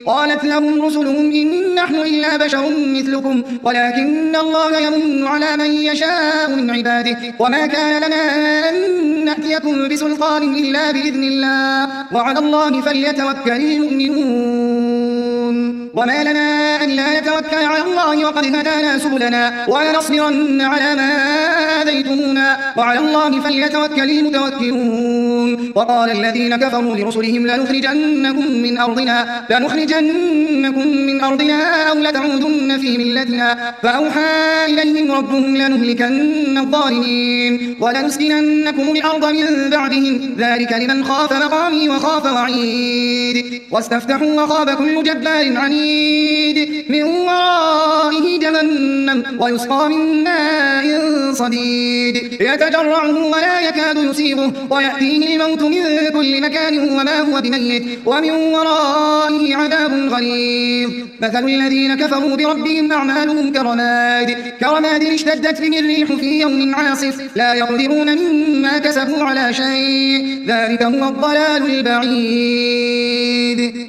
قالت لهم رسلهم إن نحن إلا بشر مثلكم ولكن الله يمن على من يشاء من عباده وما كان لنا أن نأتيكم بسلطان إلا بإذن الله وعلى الله فليتوكل المؤمنون وما لنا أن لا نتوكل على الله وقد هدانا سبلنا ولنصبرن على ما آذيتمونا وعلى الله فليتوكل المتوكلون وقال الذين كفروا لرسلهم لنخرجنكم من أرضنا أو لتعودن في ملتنا فأوحى إليهم ربهم لنهلكن الظالمين ولنسكننكم الأرض من بعدهم ذلك لمن خاف مقامي وخاف وعيد واستفتحوا وخاب كل جبار عنيد من ورائه جهنم ويسقى من ماء صديد يتجرعه ولا يكاد يصيبه ويأتيه الموت من كل مكان وما هو بميت ومن ورائه عذاب غليظ مثل الذين كفروا بربهم أعمالهم كرماد اشتدت به الريح في يوم عاصف لا يقدرون مما كسبوا على شيء ذلك هو الضلال البعيد